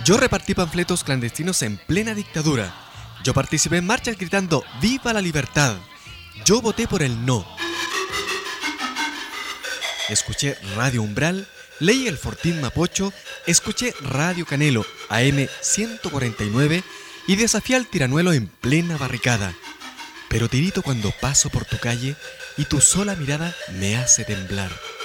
Yo repartí panfletos clandestinos en plena dictadura. Yo participé en marchas gritando ¡Viva la libertad! Yo voté por el no. Escuché Radio Umbral, leí el Fortín Mapocho, escuché Radio Canelo AM 149 y desafié al tiranuelo en plena barricada. Pero tirito cuando paso por tu calle y tu sola mirada me hace temblar.